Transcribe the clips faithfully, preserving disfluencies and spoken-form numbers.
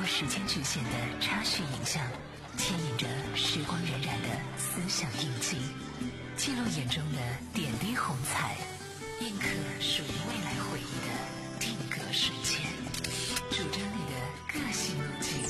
时间局限的插叙影像，牵引着时光荏苒的思想印记，记录眼中的点滴红彩，印刻属于未来回忆的定格瞬间，主张你的个性路径。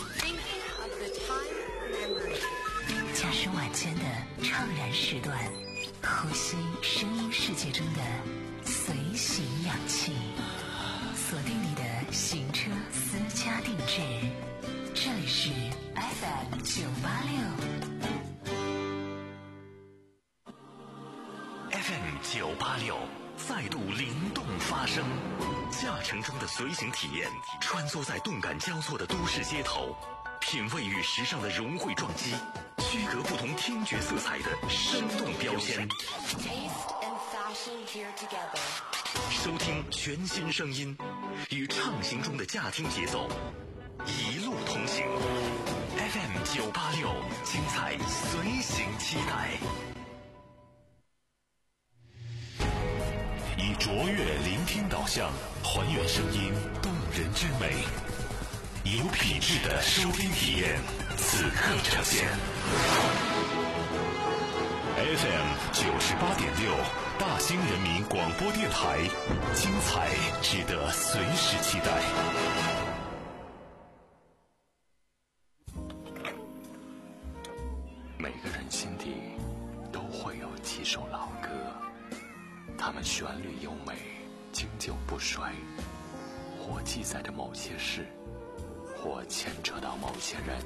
驾驶晚间的怅然时段，呼吸声音世界中的随行氧气，锁定你的行车私家定制，这里是 F M 九八六 F M 九八六再度灵动发声，驾乘中的随行体验，穿梭在动感交错的都市街头，品味与时尚的融汇撞击，区隔不同听觉色彩的生动标签，收听全新声音，与畅行中的驾听节奏一路同行。 F M 九八六，精彩随行期待。以卓越聆听导向，还原声音动人之美，有品质的收听体验，此刻呈现。F M 九十八点六，大兴人民广播电台，精彩值得随时期待。每个人心底都会有几首老歌，它们旋律优美，经久不衰，或记载着某些事，或牵扯到某些人。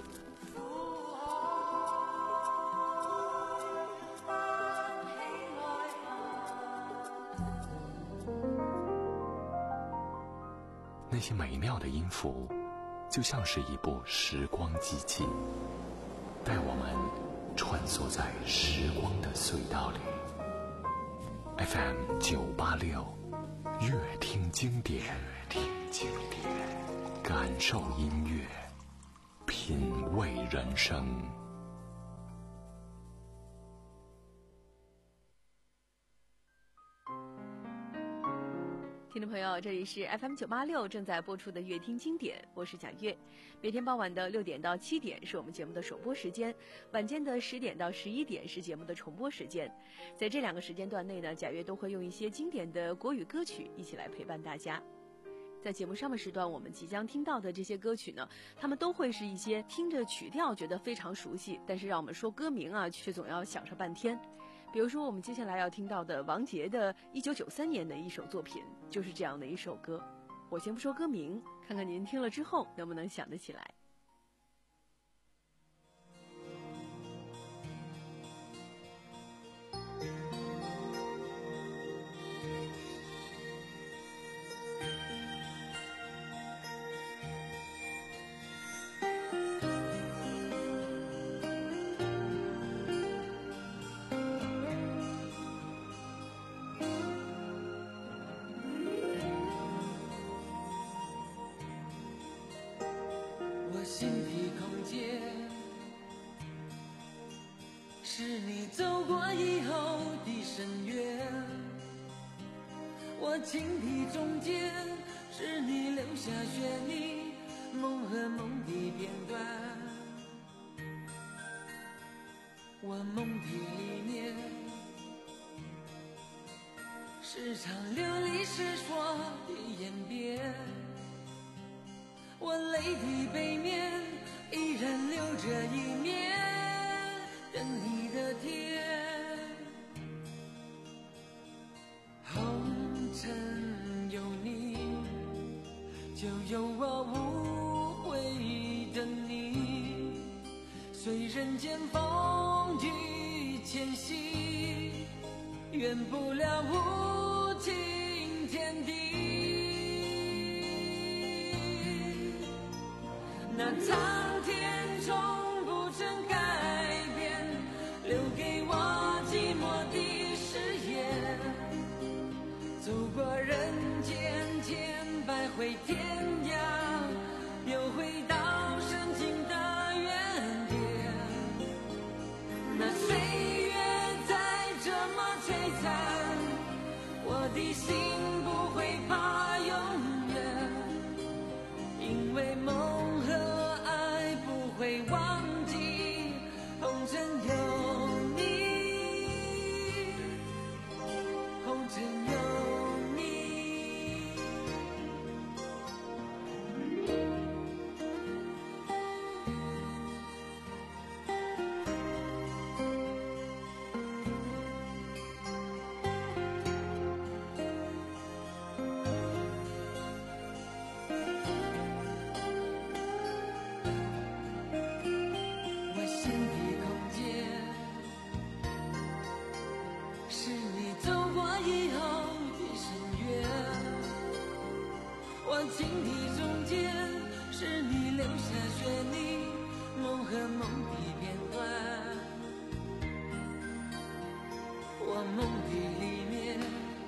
那些美妙的音符，就像是一部时光机器，带我们穿梭在时光的隧道里。F M 九八六，乐听经典，乐听经典，感受音乐，品味人生。 听众朋友，这里是 F M 九八六正在播出的乐听经典，我是贾月。每天傍晚的六点到七点是我们节目的首播时间，晚间的十点到十一点是节目的重播时间。在这两个时间段内呢，贾月都会用一些经典的国语歌曲一起来陪伴大家。在节目上半时段，我们即将听到的这些歌曲呢，他们都会是一些听着曲调觉得非常熟悉，但是让我们说歌名啊，却总要想上半天。比如说我们接下来要听到的王杰的一九九三年的一首作品，就是这样的一首歌。我先不说歌名，看看您听了之后能不能想得起来。 心的空间是你走过以后的深渊，我情的中间是你留下旋律梦和梦的片段，我梦的里面是场流离失所的演变，我泪的背面依然留着一面等你的天，红尘有你，就有我无悔的你，随人间风雨迁徙，圆不了无情天地。那苍天从不曾改变，留给我寂寞的誓言，走过人间千百回天涯，又回到深情的原点。那岁月再这么摧残，我的心不会怕永远，因为梦情的中间，是你留下雪泥梦和梦的片段。我梦的里面，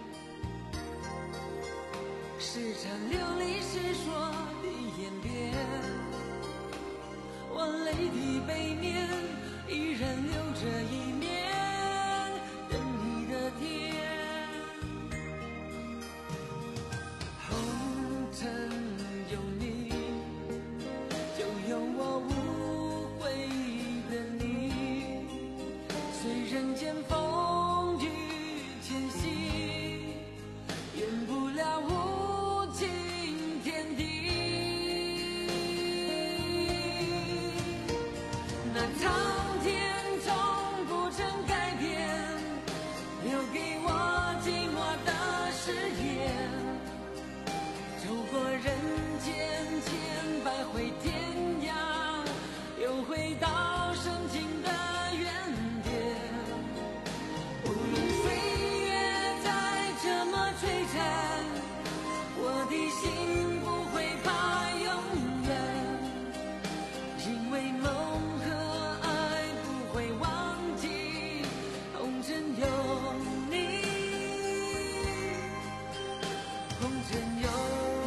是场流离失所的演变。我泪的背面，依然留着一面等你的天。红尘有你，就有我无悔的你。虽人间风雨千夕，圆不了无情天地。那苍天终不曾改变，留给我寂寞的誓言。走过人间千百回天涯，又回到深情的原点。无论岁月再怎么摧残，我的心不会怕永远，因为梦和爱不会忘记，红尘有你，红尘有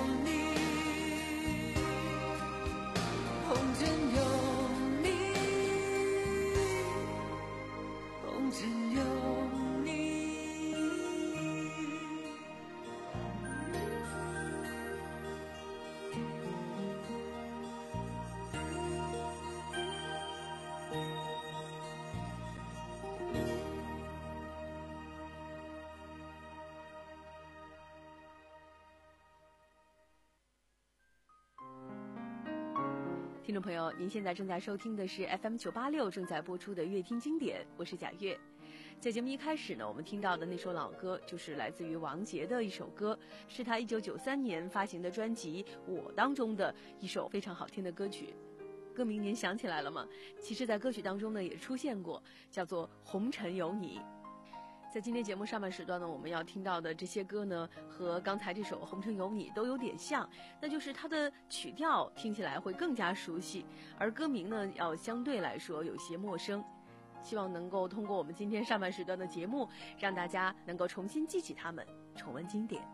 你，红尘有你，红尘有你。 听众朋友，您现在正在收听的是 F M 九八六正在播出的乐听经典，我是贾月。在节目一开始呢，我们听到的那首老歌就是来自于王杰的一首歌，是他一九九三年发行的专辑《我》当中的一首非常好听的歌曲。歌名您想起来了吗？其实在歌曲当中呢也出现过，叫做《红尘有你》。在今天节目上半时段呢，我们要听到的这些歌呢，和刚才这首《红尘有你》都有点像，那就是它的曲调听起来会更加熟悉，而歌名呢要相对来说有些陌生。希望能够通过我们今天上半时段的节目，让大家能够重新记起它们，重温经典。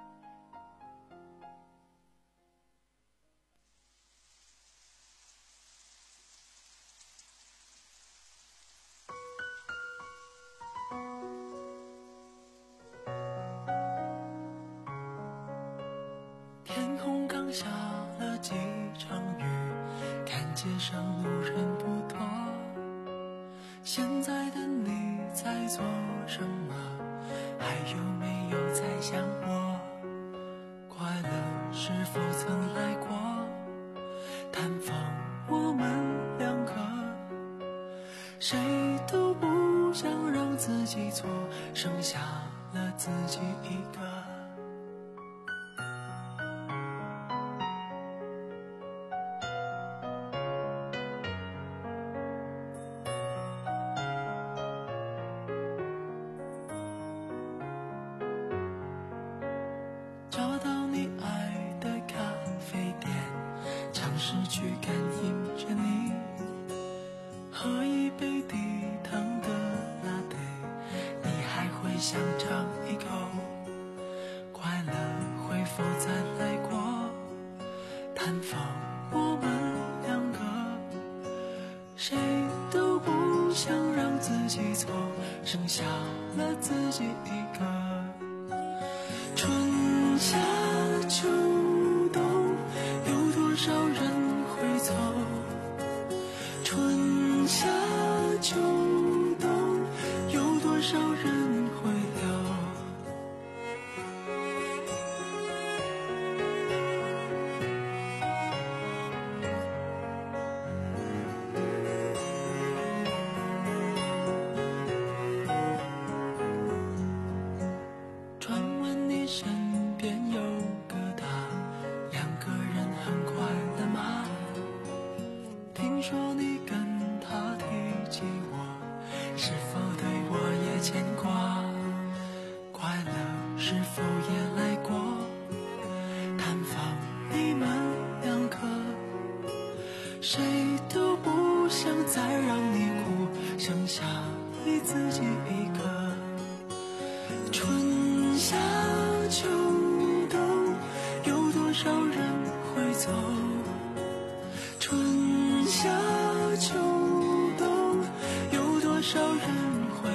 天空刚下了几场雨，看街上路人不多。现在的你在做什么？还有没有在想我？快乐是否曾来过？探访我们两个，谁都不想让自己错，剩下了自己一个。找到你爱的咖啡店，尝试去感应着你，喝一杯低糖的拿铁，你还会想尝一口？快乐会否再来过？探访我们两个，谁都不想让自己错，剩下了自己一个。春夏秋冬，有多少人会走？春夏秋冬，有多少人会留？传闻你身边有个他，两个人很快乐吗？听说你跟他提起我，是否对我也牵挂？快乐是否也来过？探访谁都不想再让你哭，剩下你自己一个。春夏秋冬，有多少人会走？春夏秋冬，有多少人会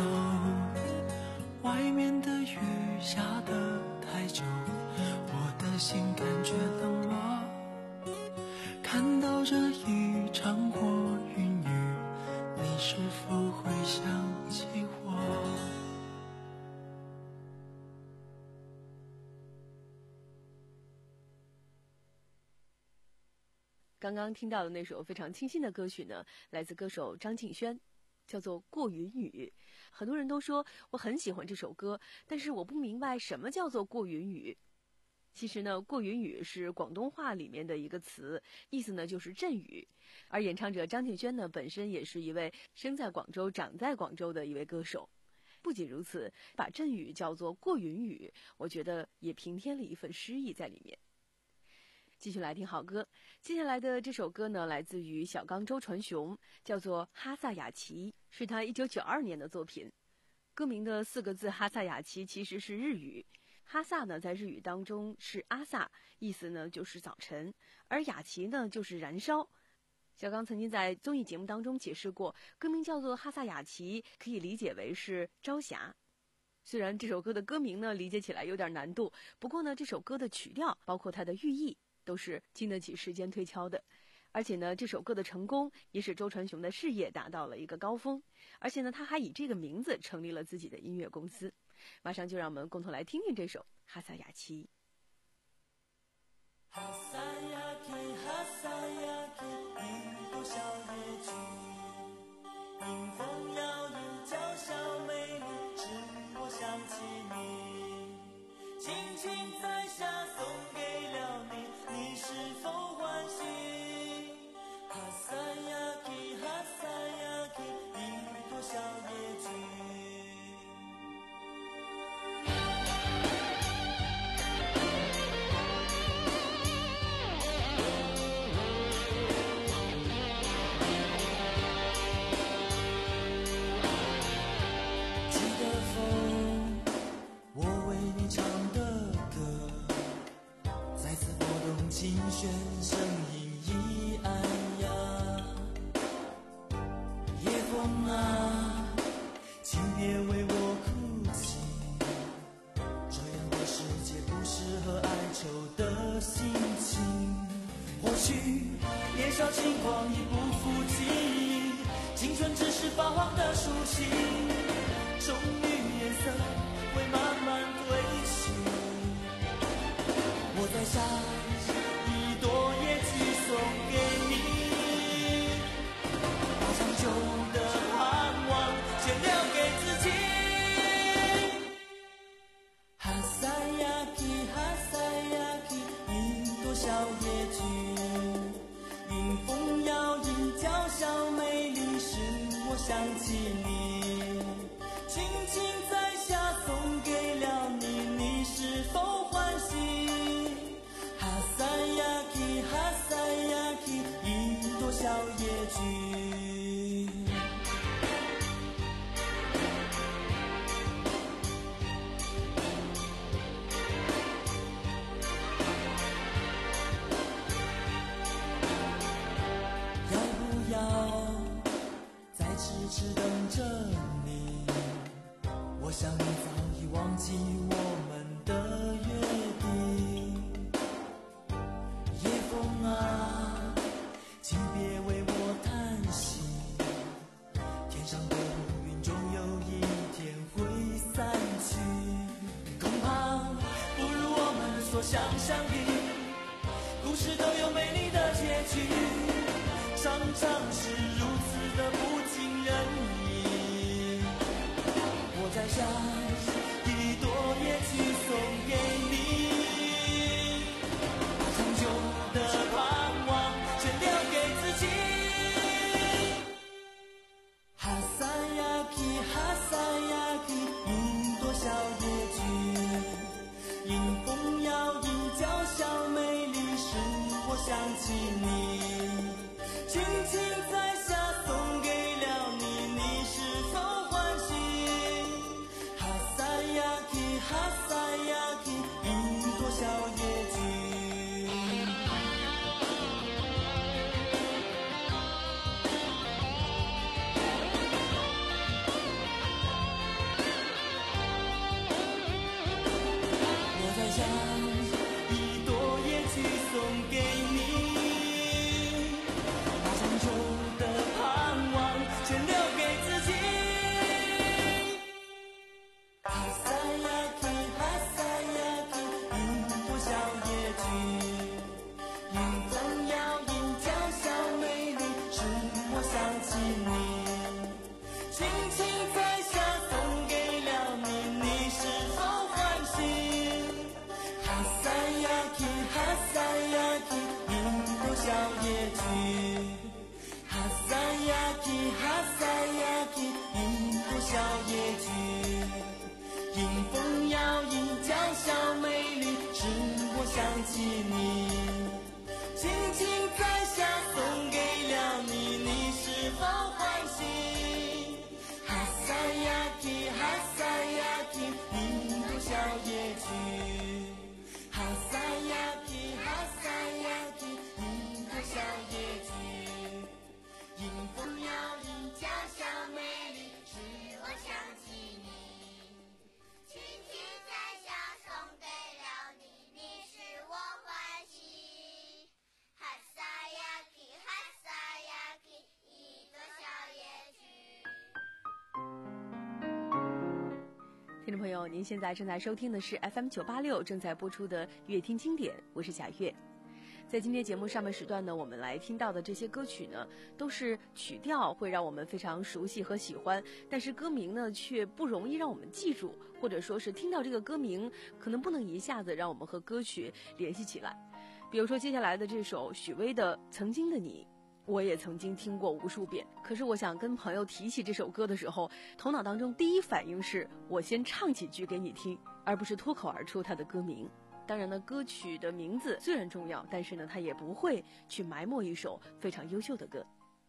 留？外面的雨下得太久，我的心感觉冷落。看到这一场过云雨，你是否会想起我？ 刚刚听到的那首非常清新的歌曲呢，来自歌手张敬轩，叫做《过云雨》。很多人都说我很喜欢这首歌，但是我不明白什么叫做过云雨。其实呢，过云雨是广东话里面的一个词，意思呢就是阵雨。而演唱者张敬轩呢，本身也是一位生在广州、长在广州的一位歌手。不仅如此，把阵雨叫做过云雨，我觉得也平添了一份诗意在里面。继续来听好歌，接下来的这首歌呢，来自于小刚周传雄，叫做《哈萨雅琪》，是他一九九二年的作品。歌名的四个字哈萨雅琪其实是日语，哈萨呢在日语当中是阿萨，意思呢就是早晨，而雅琪呢就是燃烧。小刚曾经在综艺节目当中解释过，歌名叫做哈萨雅琪，可以理解为是朝霞。虽然这首歌的歌名呢理解起来有点难度，不过呢这首歌的曲调包括它的寓意都是经得起时间推敲的。而且呢这首歌的成功也使周传雄的事业达到了一个高峰，而且呢他还以这个名字成立了自己的音乐公司。马上就让我们共同来听听这首哈萨雅琪。 哈萨雅琪，哈萨雅琪，一朵小野菊，迎风摇曳，娇小美丽，使我想起你，轻轻摘下送给了你，你是否欢喜？哈萨雅琪，哈萨雅琪，一朵小野菊。琴弦声音一暗哑，夜风啊，请别为我哭泣，这样的世界不适合哀愁的心情。或许年少轻狂已不复记忆，青春只是发黄的书信，终于颜色会慢慢褪去。我在想一朵野菊送给你，把长久的盼望先留给自己。哈萨雅琪，哈萨雅琪，一朵小野菊，迎风摇曳，娇小美丽，使我想起你，轻轻摘下送给了你，你是否欢喜？哈萨雅琪，哈萨雅琪，一朵小野菊。要不要再痴痴等着你？我想你早已忘记我们的约定。夜风啊，请别为我叹息，天上的乌云终有一天会散去，恐怕不如我们所想象的，故事都有美丽的结局，常常是如此的不尽人意。我在想一朵野菊送给你，的盼望全留给自己。哈萨雅琪，哈萨雅琪，一朵小野菊，迎风摇曳，娇小美丽，使我想起你， 小夜曲。哈萨雅基，哈萨雅基，印度小夜曲，迎风摇曳，娇小美丽，使我想起你。轻轻摘下，送给了你，你是否欢喜？哈萨雅基，哈萨雅基，印度小夜曲。哈萨雅基，哈萨雅基，印度小夜曲，迎风摇曳，娇小美丽，使我想起你。轻轻摘下，送给了你，你使我欢喜。哈萨雅基，哈萨雅基，一个小夜曲。 听众朋友，您现在正在收听的是 F M 九八六正在播出的乐听经典，我是贾月。在今天节目上半时段呢，我们来听到的这些歌曲呢，都是曲调会让我们非常熟悉和喜欢，但是歌名呢却不容易让我们记住，或者说是听到这个歌名可能不能一下子让我们和歌曲联系起来。比如说接下来的这首许巍的《曾经的你》，我也曾经听过无数遍，可是我想跟朋友提起这首歌的时候，头脑当中第一反应是我先唱几句给你听，而不是脱口而出它的歌名。当然呢，歌曲的名字虽然重要，但是呢，它也不会去埋没一首非常优秀的歌。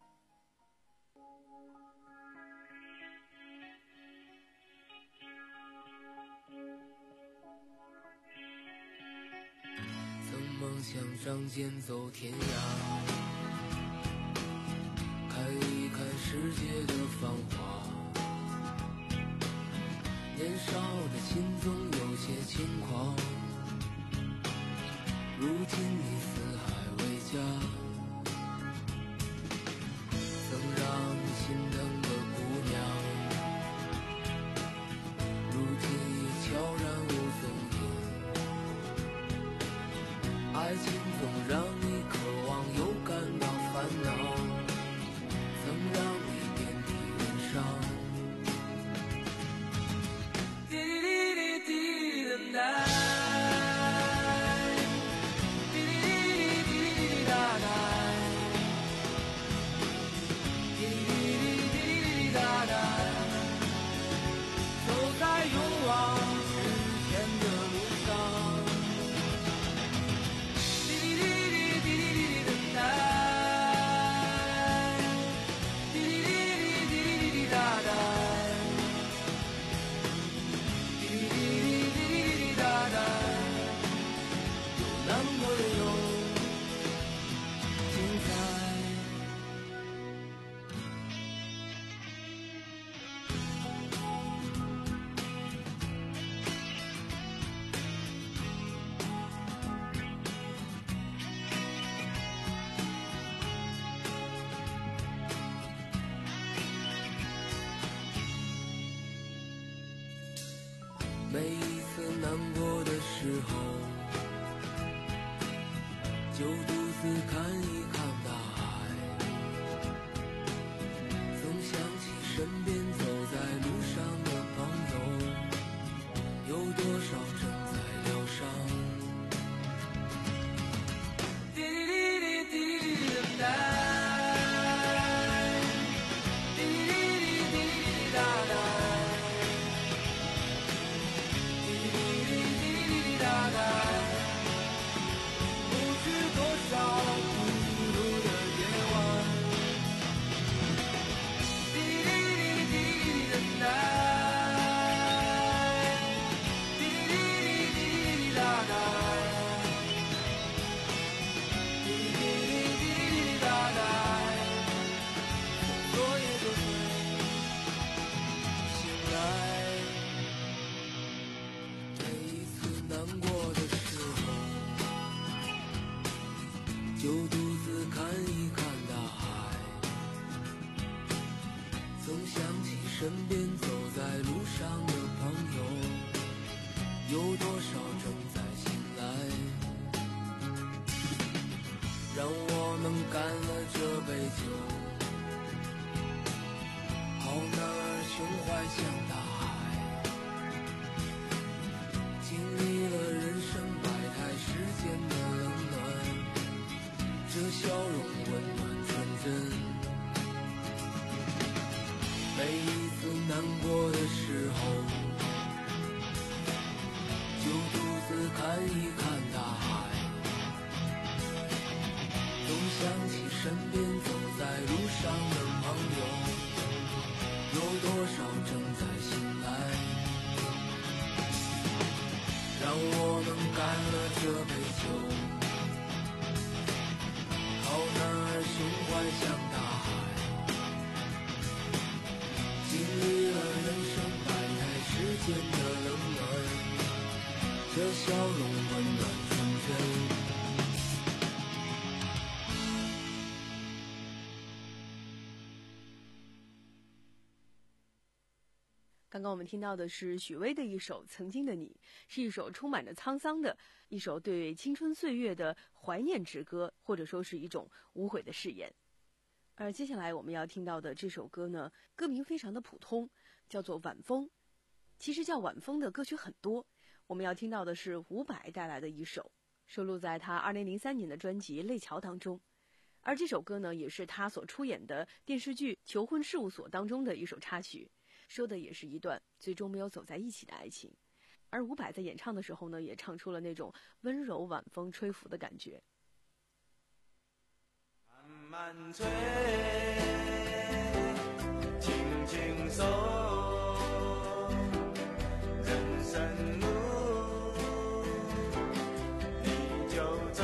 曾梦想仗剑走天涯，看一看世界的繁华。年少的心总有些轻狂，如今你四海为家，曾让你心疼的姑娘，如今已悄然无踪影。爱情总让你渴望又感到烦恼，曾让你遍体鳞伤。滴滴滴滴的奶。每一次难过的时候，就独自看一看大海，总想起身边走在路上的朋友，有多少正在疗伤。滴滴滴滴滴的爱。就独自看一看大海，总想起身边走在路上的朋友，有多少正在醒来。让我们干了这杯酒，好男儿胸怀像大海，经历了人生百态世间的冷暖，这笑我们干了这杯酒，好男儿胸怀像大海，经历了人生百态世间的冷暖，这笑容温暖春天。 刚刚我们听到的是许巍的一首《曾经的你》，是一首充满着沧桑的一首对青春岁月的怀念之歌，或者说是一种无悔的誓言。而接下来我们要听到的这首歌呢，歌名非常的普通，叫做《晚风》。其实叫晚风的歌曲很多，我们要听到的是伍佰带来的一首，收录在他二零零三年的专辑《泪桥》当中。而这首歌呢，也是他所出演的电视剧《求婚事务所》当中的一首插曲，说的也是一段最终没有走在一起的爱情。而伍佰在演唱的时候呢，也唱出了那种温柔晚风吹拂的感觉。 慢慢吹，轻轻松，人生路你就走，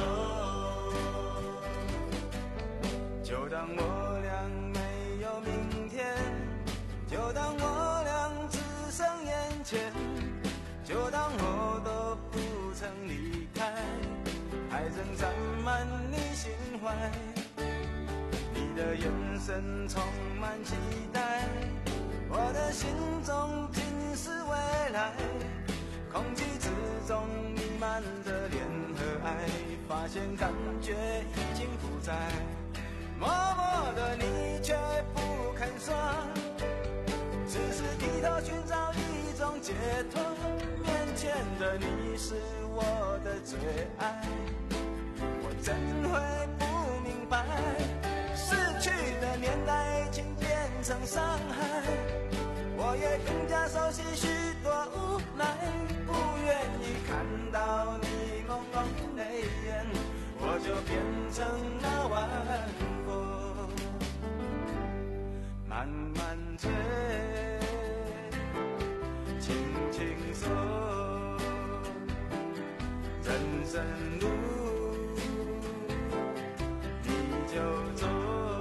就当我俩没有明天，就当我俩只剩眼前，就当我都不曾离开，还仍占满你心怀。你的眼神充满期待，我的心中尽是未来，空气之中弥漫着恋和爱，发现感觉已经不在，默默的你却不肯说，只是低头寻找一种解脱，面前的你是我的最爱，我怎会不明白，逝去的年代已经变成伤害，我也更加熟悉许多无奈，不愿意看到你朦胧泪眼，我就变成那晚风，慢慢吹，轻轻松，人生路你就走。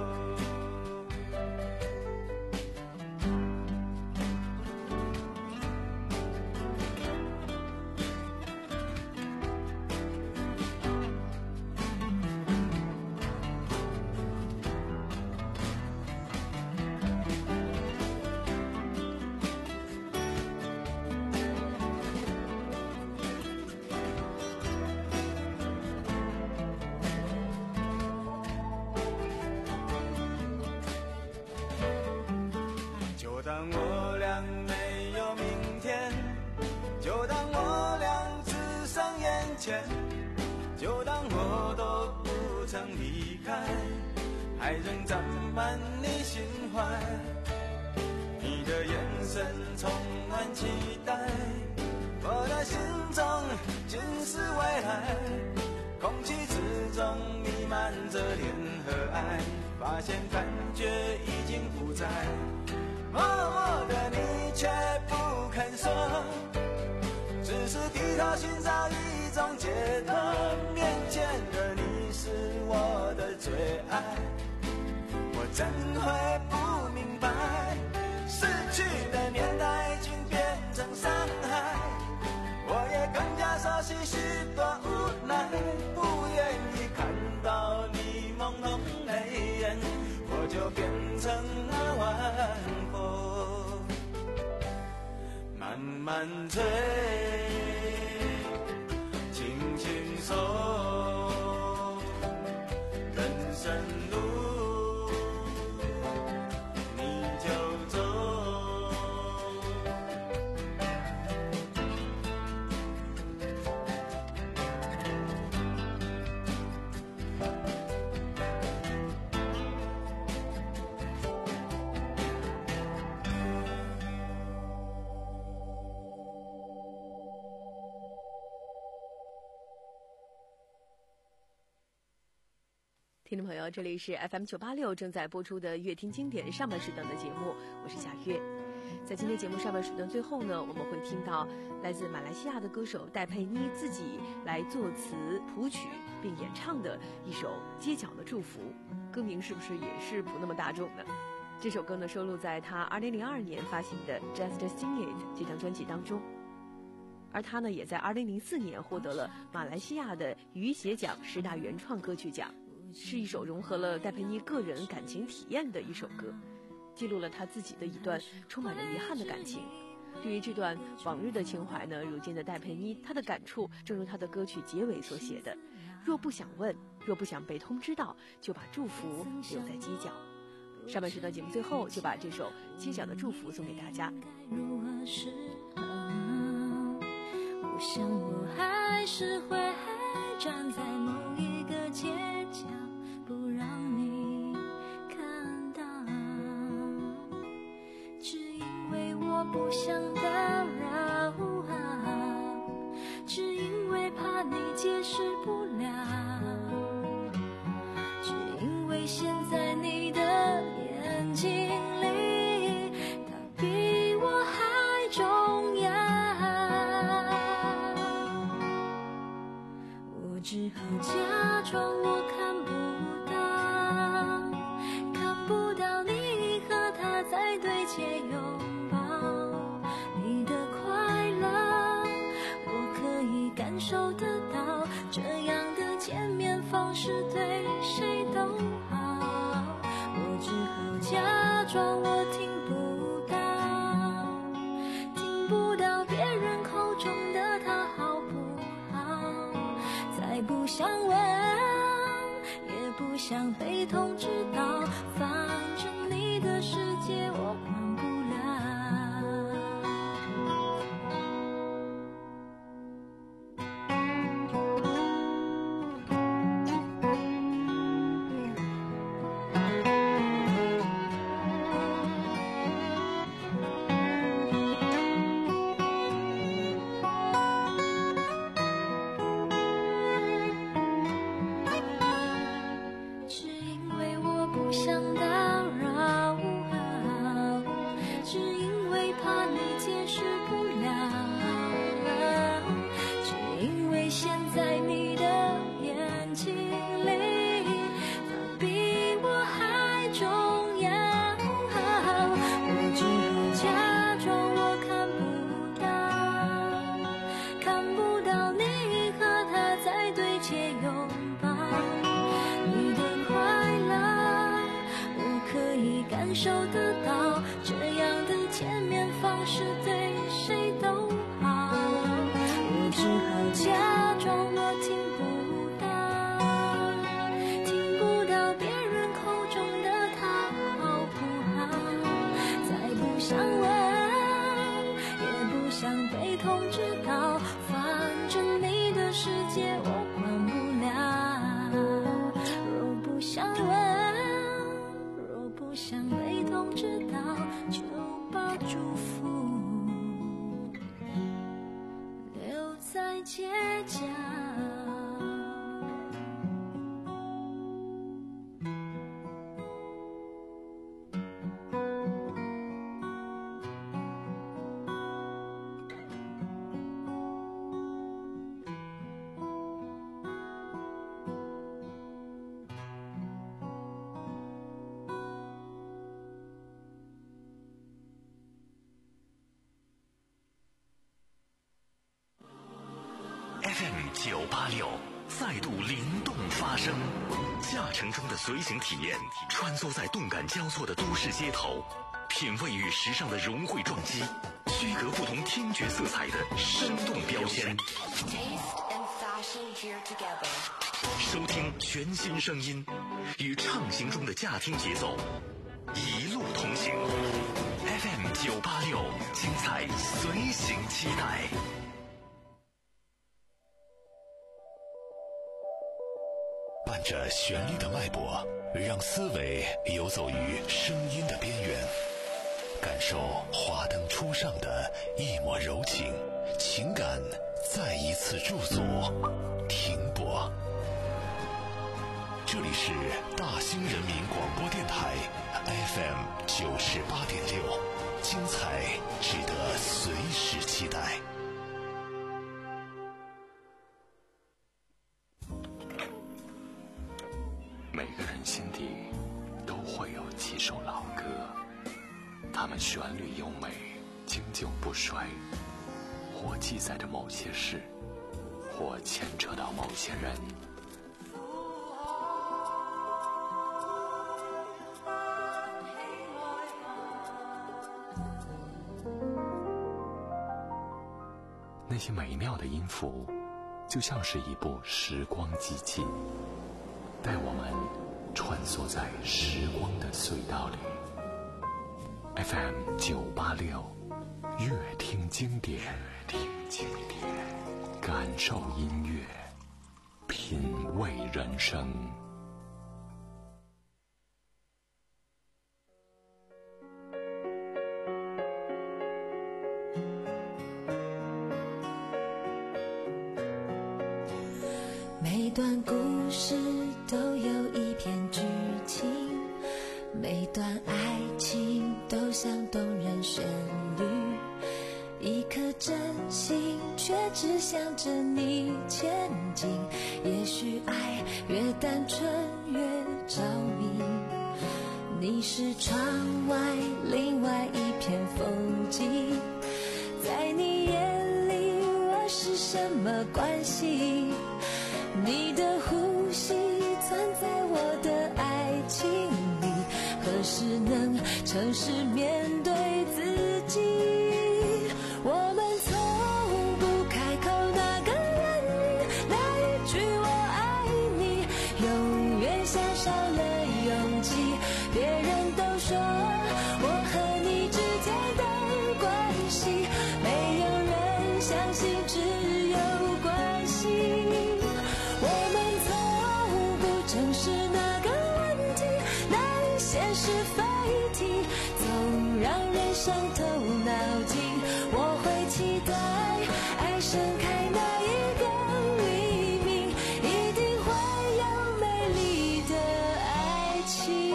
就当我俩没有明天，就当我俩只剩眼前，就当我都不曾离开，还仍占满你心怀，你的眼神充满期待，我的心中尽是未来，空气之中弥漫着恋和爱，发现感觉已经不在，默默的你却不肯说，只是低头寻找一种解脱，面前的你是我的最爱，我怎会不明白，逝去的年代已经变成伤害，我也更加熟悉许多无奈，不愿意看到你朦胧泪眼，我就变成那晚风，慢慢吹，轻轻松，人生路你就走。 听众朋友，这里是 F M 九八六正在播出的乐听经典上半时段的节目，我是小月。 在今天节目上半时段最后呢，我们会听到来自马来西亚的歌手戴佩妮自己来作词谱曲并演唱的一首《街角的祝福》，歌名是不是也是不那么大众呢？这首歌呢收录在他二零零二年发行的《Just Sing It》这张专辑当中，而他呢也在二零零四年获得了马来西亚的雨写奖十大原创歌曲奖，是一首融合了戴佩妮个人感情体验的一首歌，记录了他自己的一段充满着遗憾的感情。对于这段往日的情怀呢，如今的戴佩妮她的感触正如她的歌曲结尾所写的，若不想问，若不想被通知到，就把祝福留在街角。上半时段节目最后就把这首街角的祝福送给大家。 如何是好？我想我还是会站在某一个街角，不让你看到，只因为我不想打扰，只因为怕你解释不了，只因为现在你的眼睛里它比我还重要，我只好假装我看不到，看不到你和他在对街拥抱，你的快乐我可以感受得到，这样的见面方式对谁都好，我只好假装我听不到，听不到别人口中的他好不好，再不想问，也不想被通知到，反正你的世界我管不感受得到，这样的见面方式对谁都好，我只好假装我听不到，听不到别人口中的他好不好，再不想问，也不想被通知到，反正你的世界我管不了，若不想问，不想被通知到，就把祝福留在街角。 F M 九八六再度灵动发声，驾乘中的随行体验，穿梭在动感交错的都市街头，品味与时尚的融汇撞击，区隔不同听觉色彩的生动标签。收听全新声音，与畅行中的驾听节奏，一路同行。F M 九八六，精彩随行期待。伴着旋律的脉搏，让思维游走于声音的边缘，感受华灯初上的一抹柔情，情感再一次驻足停泊。这里是大兴人民广播电台 F M 九十八点六， 精彩值得随时期待。 每个人心底都会有几首老歌，它们旋律优美，经久不衰，或记载着某些事，或牵扯到某些人。那些美妙的音符，就像是一部时光机器，带我们穿梭在时光的隧道里。F M 九八六，乐听经典，乐听经典，感受音乐，品味人生。 每段故事都有一篇剧情，每段爱情都像动人旋律，一颗真心却只想着你前进。也许爱越单纯越着迷，你是窗外另外一片风景，在你眼里我是什么关系？你的呼吸存在我的爱情里，何时能诚实面对自己？我们从不开口那个人名，那一句我爱你，永远像少了勇气。别人都说我和你之间的关系，没有人相信只有关系。我们从不正视那个问题，那一些是非题，总让人伤透脑筋。我会期待爱盛开那一个黎明，一定会有美丽的爱情。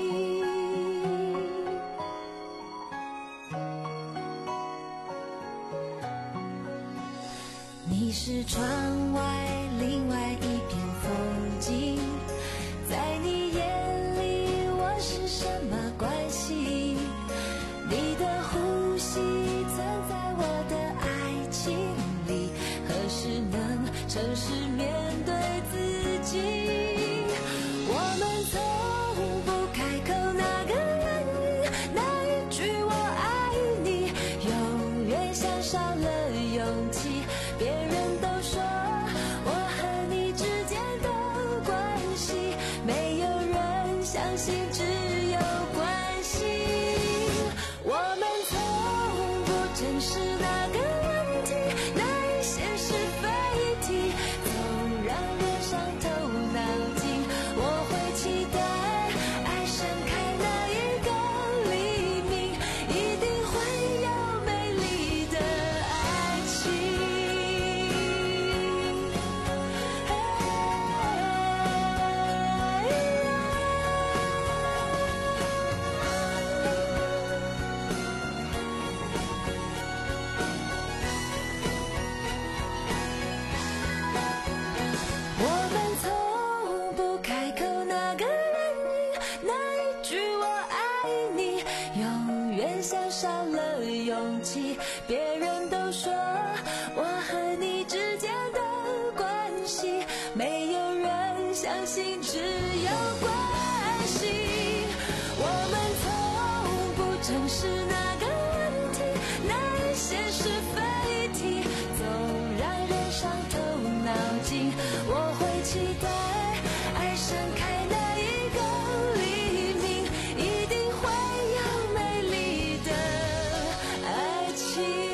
你是窗外另外一片风景，在你眼里我是什么关系？你的呼吸存在我的爱情里，何时能诚实面对自己？我们从不开口那个人名，那一句我爱你，永远像少了勇气。别人都说我和你之间的关系，没有人相信只有关系。我们从不正视那个问题，那一些是非题，总让人伤透脑筋。我会期待爱盛开那一个黎明，一定会有美丽的爱情。我们从不开口那个人名，那一句我爱你，永远像少了勇气。别人都说我和你之间的关系，没有人相信只有关系。我们从不正视那个问题，那一些是非题，总让人伤透脑筋。我会期待爱盛开那一个黎明，一定会有美丽的爱情。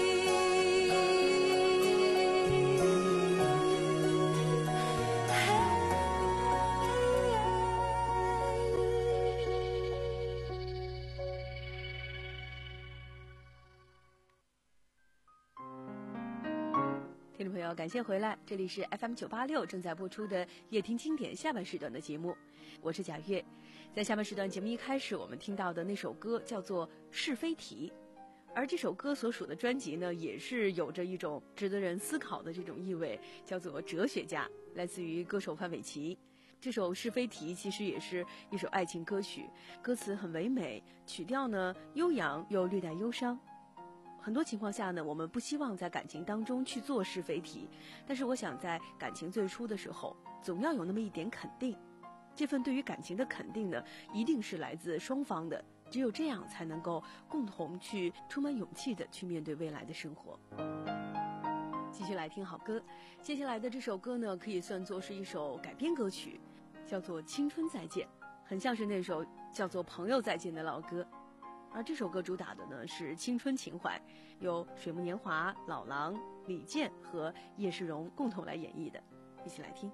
听众朋友，感谢回来，这里是 F M 九八六正在播出的夜听经典下半时段的节目，我是贾月。在下半时段节目一开始，我们听到的那首歌叫做《是非题》， 而这首歌所属的专辑呢，也是有着一种值得人思考的这种意味，叫做《哲学家》，来自于歌手范玮琪。这首《是非题》其实也是一首爱情歌曲，歌词很唯美，曲调呢悠扬又略带忧伤。很多情况下呢，我们不希望在感情当中去做是非题，但是我想在感情最初的时候，总要有那么一点肯定。这份对于感情的肯定呢，一定是来自双方的，只有这样才能够共同去充满勇气的去面对未来的生活。继续来听好歌，接下来的这首歌呢，可以算作是一首改编歌曲，叫做《青春再见》，很像是那首叫做《朋友再见》的老歌。而这首歌主打的呢是青春情怀，由水木年华、老狼、李健和叶世荣共同来演绎的，一起来听。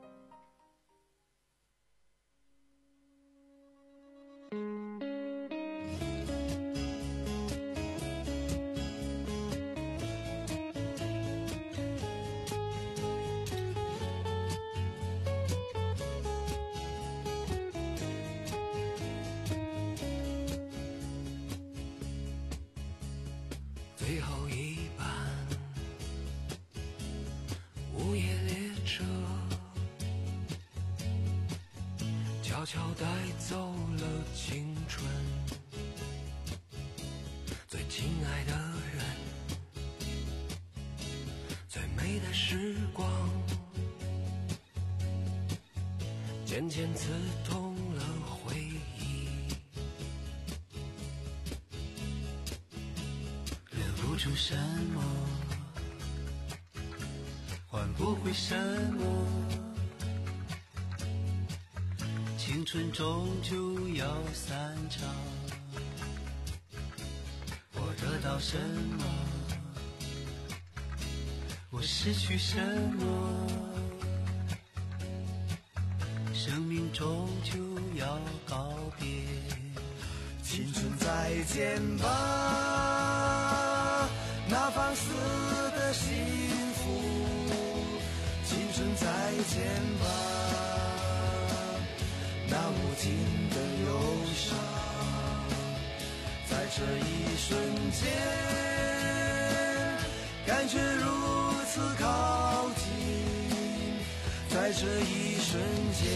最后一班午夜列车悄悄带走了青春，最亲爱的人，最美的时光，渐渐刺痛了回忆， 付出什么，换不回什么，青春终究要散场。我得到什么，我失去什么，生命终究要告别。青春再见吧，那放肆的幸福，青春再见吧，那无尽的忧伤，在这一瞬间，感觉如此靠近，在这一瞬间，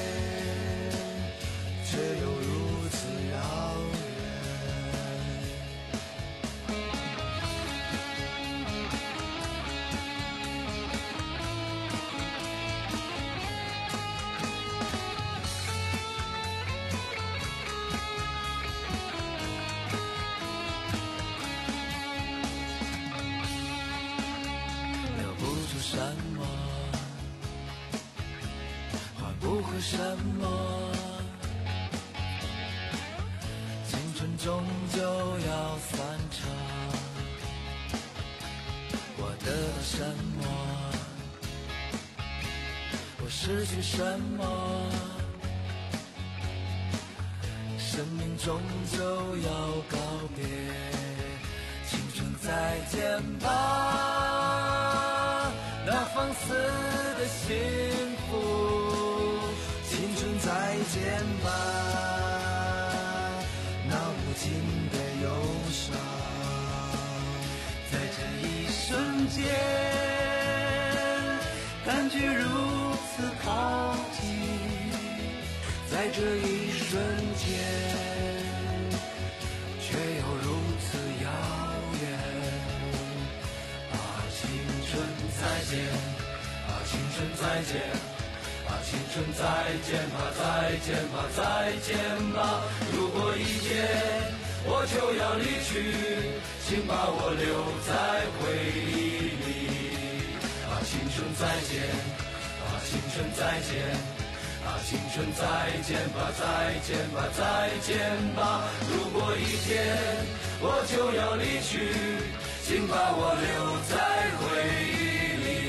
却又如此遥远。什么换不回什么，青春终究要散场。我得到什么，我失去什么，生命终究要告别。青春再见吧，那放肆的幸福，青春再见吧，那无尽的忧伤，在这一瞬间，感觉如此靠近，在这一瞬间，却又如此遥远。再见啊，青春再见啊，青春再见吧，再见吧，再见吧。如果一天我就要离去，请把我留在回忆里。啊，青春再见啊，青春再见啊，青春再见吧，再见吧，再见吧。如果一天我就要离去，请把我留在回忆里。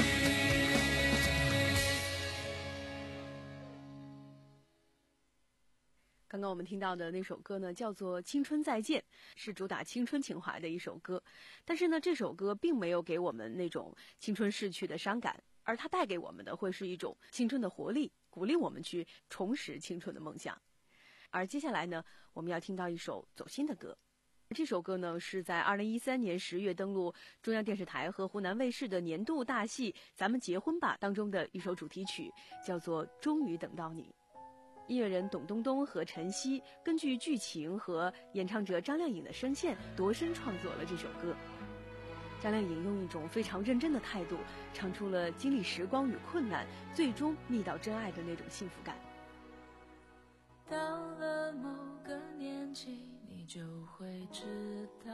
刚刚我们听到的那首歌呢，叫做《青春再见》，是主打青春情怀的一首歌。但是呢，这首歌并没有给我们那种青春逝去的伤感，而它带给我们的会是一种青春的活力，鼓励我们去重拾青春的梦想。而接下来呢，我们要听到一首走心的歌， 这首歌呢是在二零一三年十月登陆中央电视台和湖南卫视的年度大戏《咱们结婚吧》当中的一首主题曲，叫做《终于等到你》。音乐人董冬冬和陈曦根据剧情和演唱者张靓颖的声线夺身创作了这首歌。张靓颖用一种非常认真的态度，唱出了经历时光与困难，最终觅到真爱的那种幸福感。 到了某个年纪，你就会知道，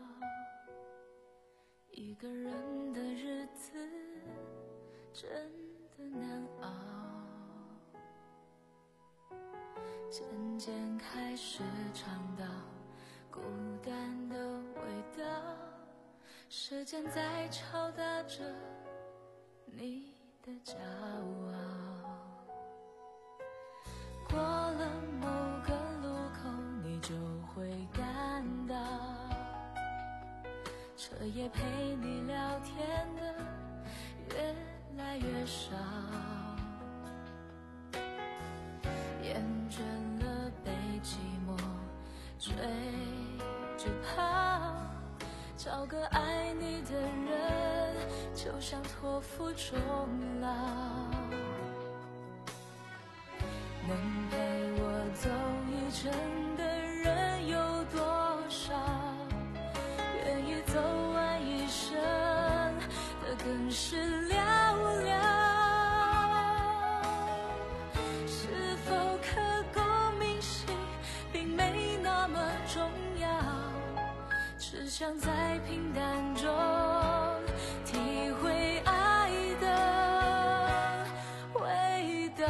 一个人的日子真的难熬。渐渐开始尝到孤单的味道，时间在敲打着你的骄傲。过了某个路口，你就会感到，彻夜陪你聊天的越来越少，厌倦了被寂寞追着跑，找个爱你的人，就像托付终老。能陪我走一程的人有多少？愿意走完一生的更是寥寥。是否刻骨铭心并没那么重要，只想在平淡中体会爱的味道。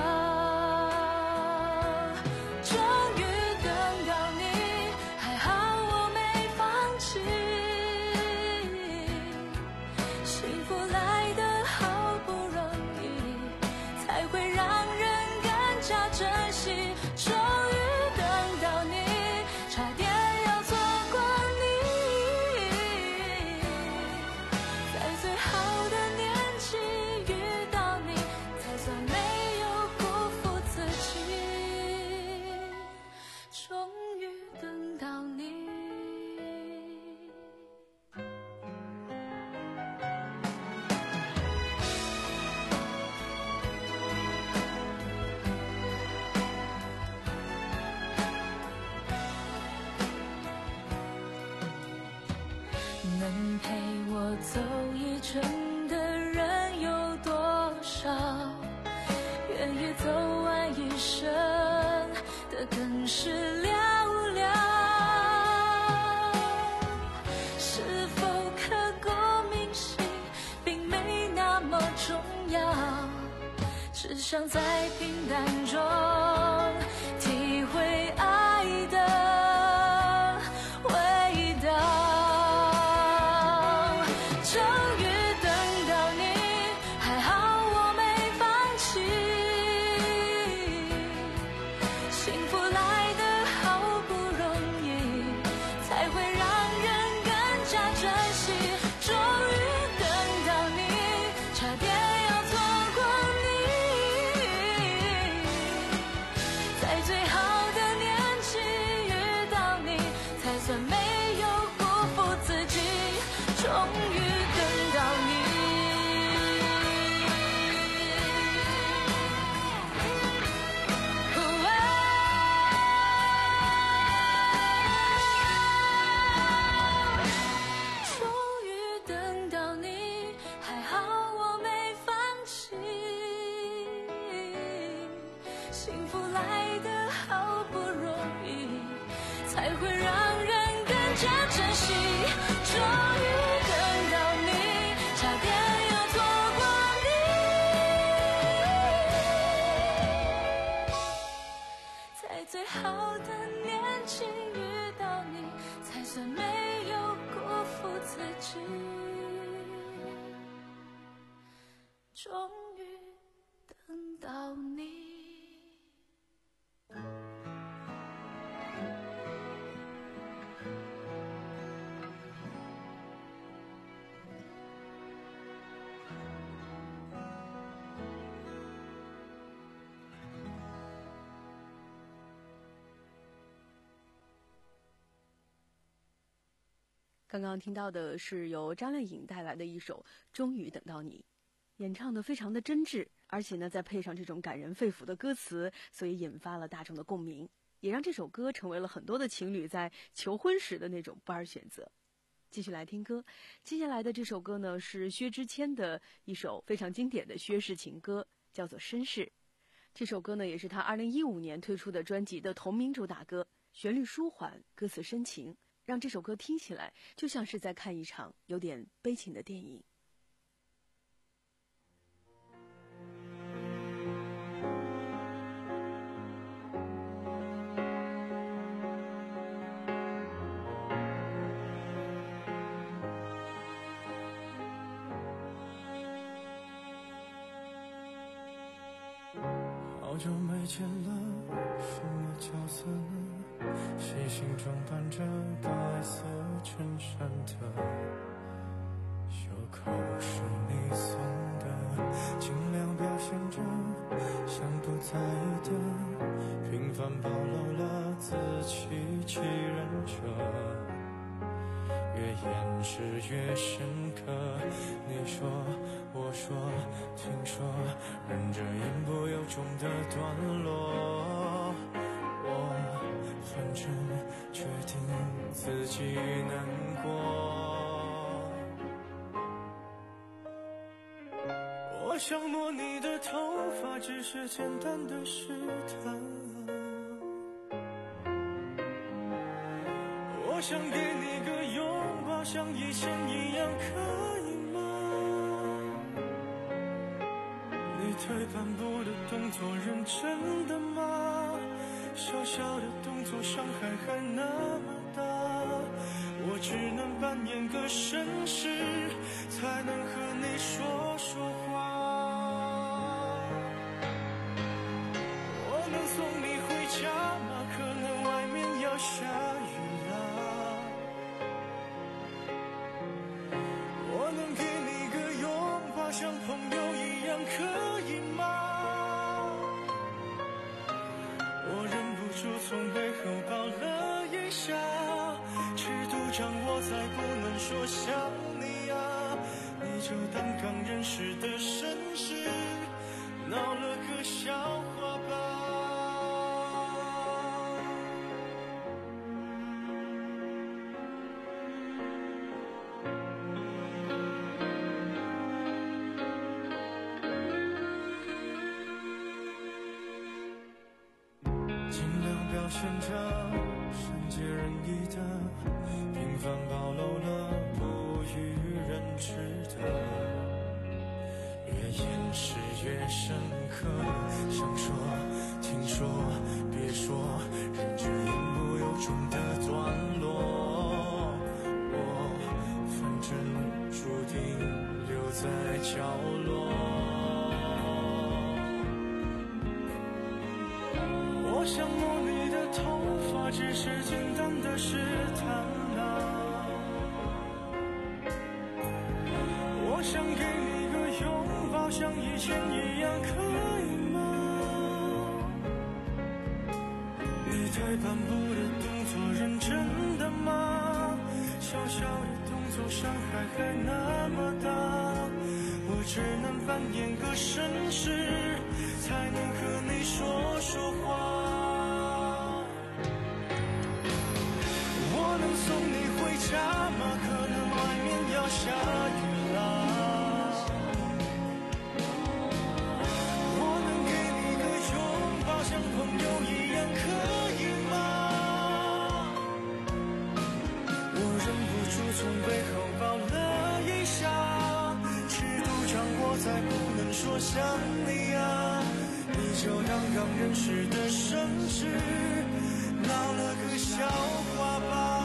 能陪我走一程的人有多少？愿意走完一生的更是寥寥。是否刻骨铭心并没那么重要，只想在平淡中体会爱的味道。终于等到你。 刚刚听到的是由张靓颖带来的一首《终于等到你》，演唱的非常的真挚，而且呢再配上这种感人肺腑的歌词，所以引发了大众的共鸣，也让这首歌成为了很多的情侣在求婚时的那种不二选择。继续来听歌，接下来的这首歌呢是薛之谦的一首非常经典的薛氏情歌，叫做《绅士》。这首歌呢也是他二零一五年推出的专辑的同名主打歌，旋律舒缓，歌词深情，让这首歌听起来就像是在看一场有点悲情的电影。 好久没见了，什么角色呢？细心装扮着白色衬衫的，袖口是你送的，尽量表现着像不在意的，平凡暴露了自欺欺人者。越掩饰越深刻，你说我说听说，忍着言不由衷的段落，我反正决定自己难过。我想摸你的头发，只是简单的试探，我想给你个拥抱，像以前一样，可以吗？你退半步的动作认真的吗？小小的动作伤害还那么大，我只能扮演个绅士，才能和你说说话。我能送你回家吗？可能外面要下雨了。我能给你个拥抱，像朋友一样，可以吗？我忍不住从背后抱了一下，尺度掌握在不能说想你啊，你就当刚认识的绅士，闹了个笑话吧。表现着善解人意的，平凡暴露了不与人知的，越掩饰越深刻，想说听说别说，忍着言不由衷的段落，我反正注定留在角落。我想摸你的头发，只是简单的试探啊，我想给你个拥抱，像以前一样，可以吗？你退半步的动作认真的吗？小小的动作伤害还那么大，我只能扮演个绅士，才能和你说说话。我能送你回家吗？可能外面要下雨啦。我能给你个拥抱，像朋友一样，可以吗？我忍不住从背后抱了一下，尺度掌握在不能说想你啊，你就当刚认识的绅士，闹了个笑话吧。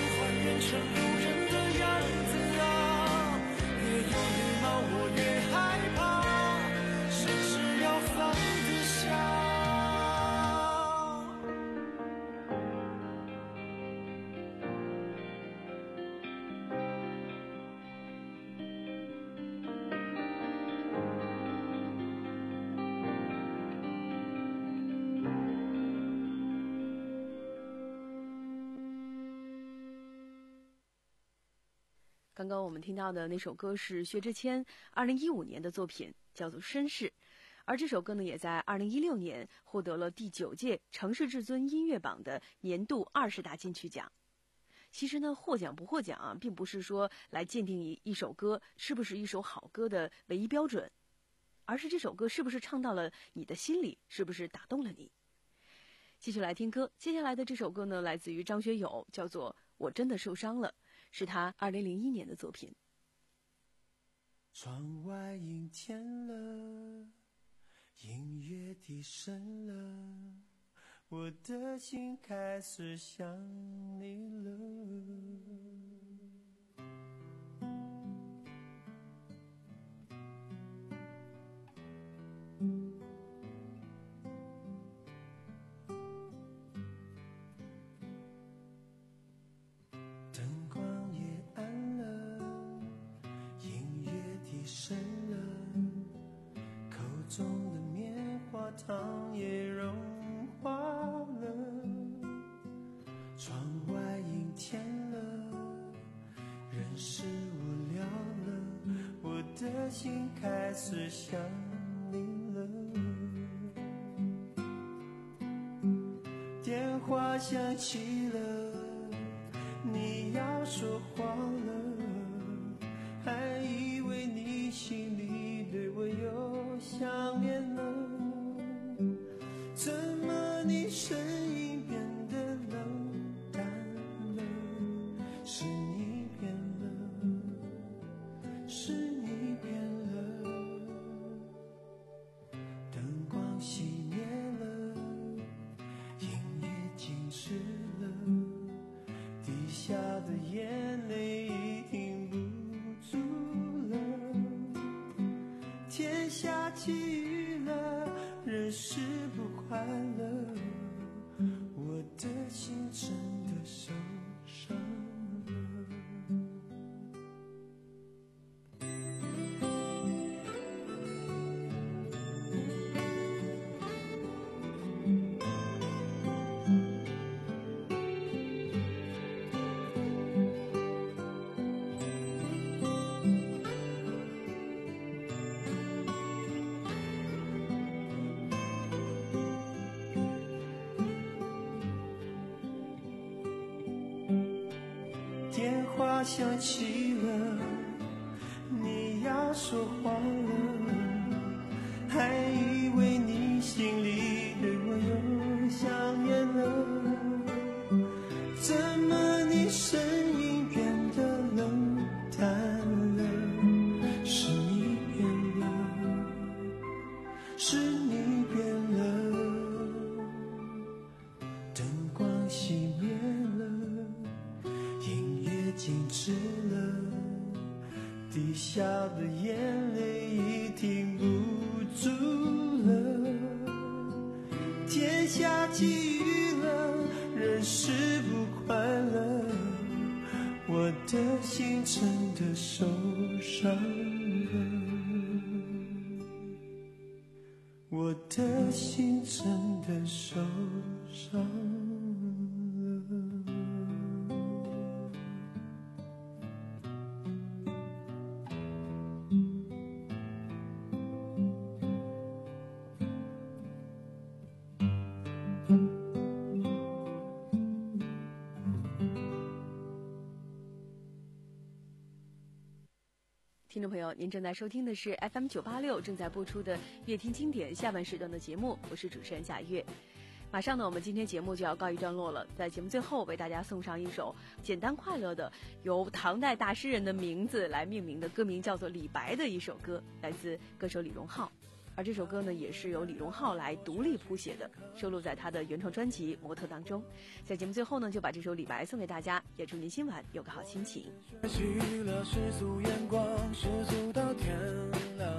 成路人的样子啊，越有礼貌我越害刚刚我们听到的那首歌是薛之谦二零一五年的作品，叫做《绅士》，而这首歌呢，也在二零一六年获得了第九届城市至尊音乐榜的年度二十大金曲奖。其实呢，获奖不获奖啊，并不是说来鉴定一一首歌是不是一首好歌的唯一标准，而是这首歌是不是唱到了你的心里，是不是打动了你。继续来听歌，接下来的这首歌呢，来自于张学友，叫做《我真的受伤了》，是他二零零一年的作品。 窗外阴天了，音乐低声了，我的心开始想你了。灯光也暗了，音乐低声了，口中的棉花糖也融化了。窗外阴天了，人是无聊了，我的心开始想你了。电话响起了，你要说话了，还以为你心里对我有想念了。怎么你声音变得冷淡了？是你变了，是你变了。灯光熄灭了，音乐静止了，滴下的眼泪已停不住了。天下起雨了，人是不快乐，我的心真的受伤了。电话响起了，你要说话了，还以为你心里对我有想念了。怎么你声音变得冷淡了？是你变了，是你变了。灯光熄灭了，音乐静止了，滴下的眼泪已停不住了。天下起雨了，人是不快乐，我的心真的受伤了，我的心真的受伤了。 听众朋友，您正在收听的是 F M 九八六正在播出的乐听经典下半时段的节目，我是主持人贾月。马上呢，我们今天节目就要告一段落了，在节目最后为大家送上一首简单快乐的由唐代大诗人的名字来命名的歌名，叫做李白的一首歌，来自歌手李荣浩。而这首歌呢，也是由李荣浩来独立谱写的，收录在他的原创专辑《模特》当中。在节目最后呢，就把这首李白送给大家，也祝您今晚有个好心情。 洗了世俗眼光，世俗到天亮。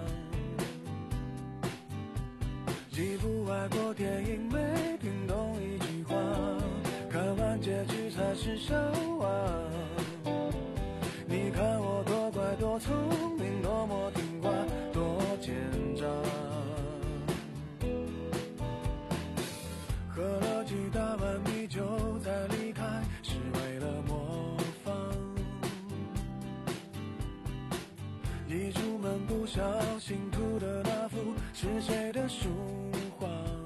既不爱过电影，没听懂一句话，看完结局才是笑话。你看我多乖多聪明，多么听话，多奸诈。喝了几大碗米酒才离开，是为了模仿。 不小心涂的那幅是谁的书画？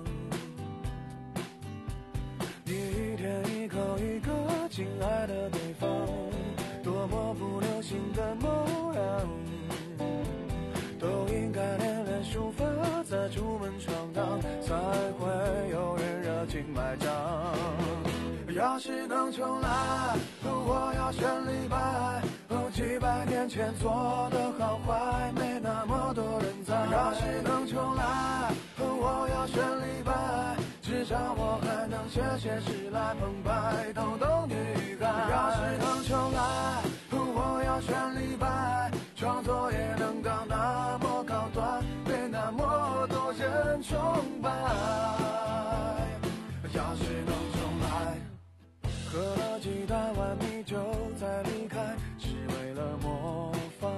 你一天一口一个亲爱的对方，多么不流行的模样，都应该练练书法，再出门闯荡，才会有人热情买账。要是能重来，我要选李白。几百年前做的好坏，没那么多人在。要是能重来，我要选李白。至少我还能写写诗来澎湃逗逗女孩。要是能重来，我要选李白。创作也能到那么高端，被那么多人崇拜。要是能重来，喝了几大碗米酒再离开，是为了模仿。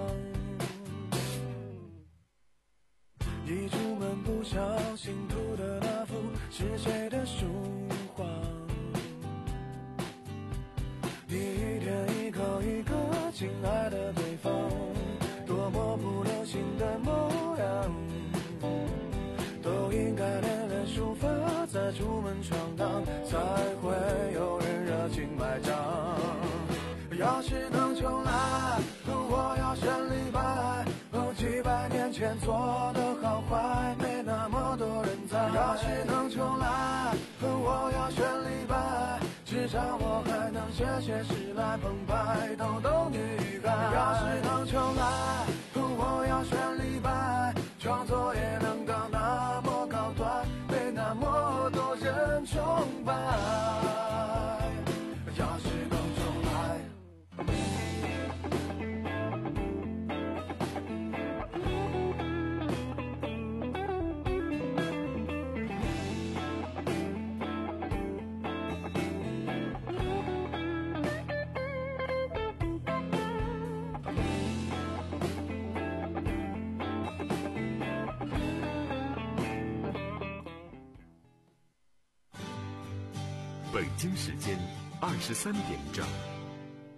一出门不小心涂的那幅是谁的书画？你一天一口一个亲爱的对方，多么不流行的模样，都应该练练书法，再出门闯荡，才会有人热情买账。要是能重来，我要选李白。几百年前做的好坏，没那么多人在。要是能重来，我要选李白。至少我还能写写诗来澎湃逗逗女孩。要是能重来，我要选李白。创作也能到那么高端，被那么多人崇拜。要是能重来。 北京时间二十三点整。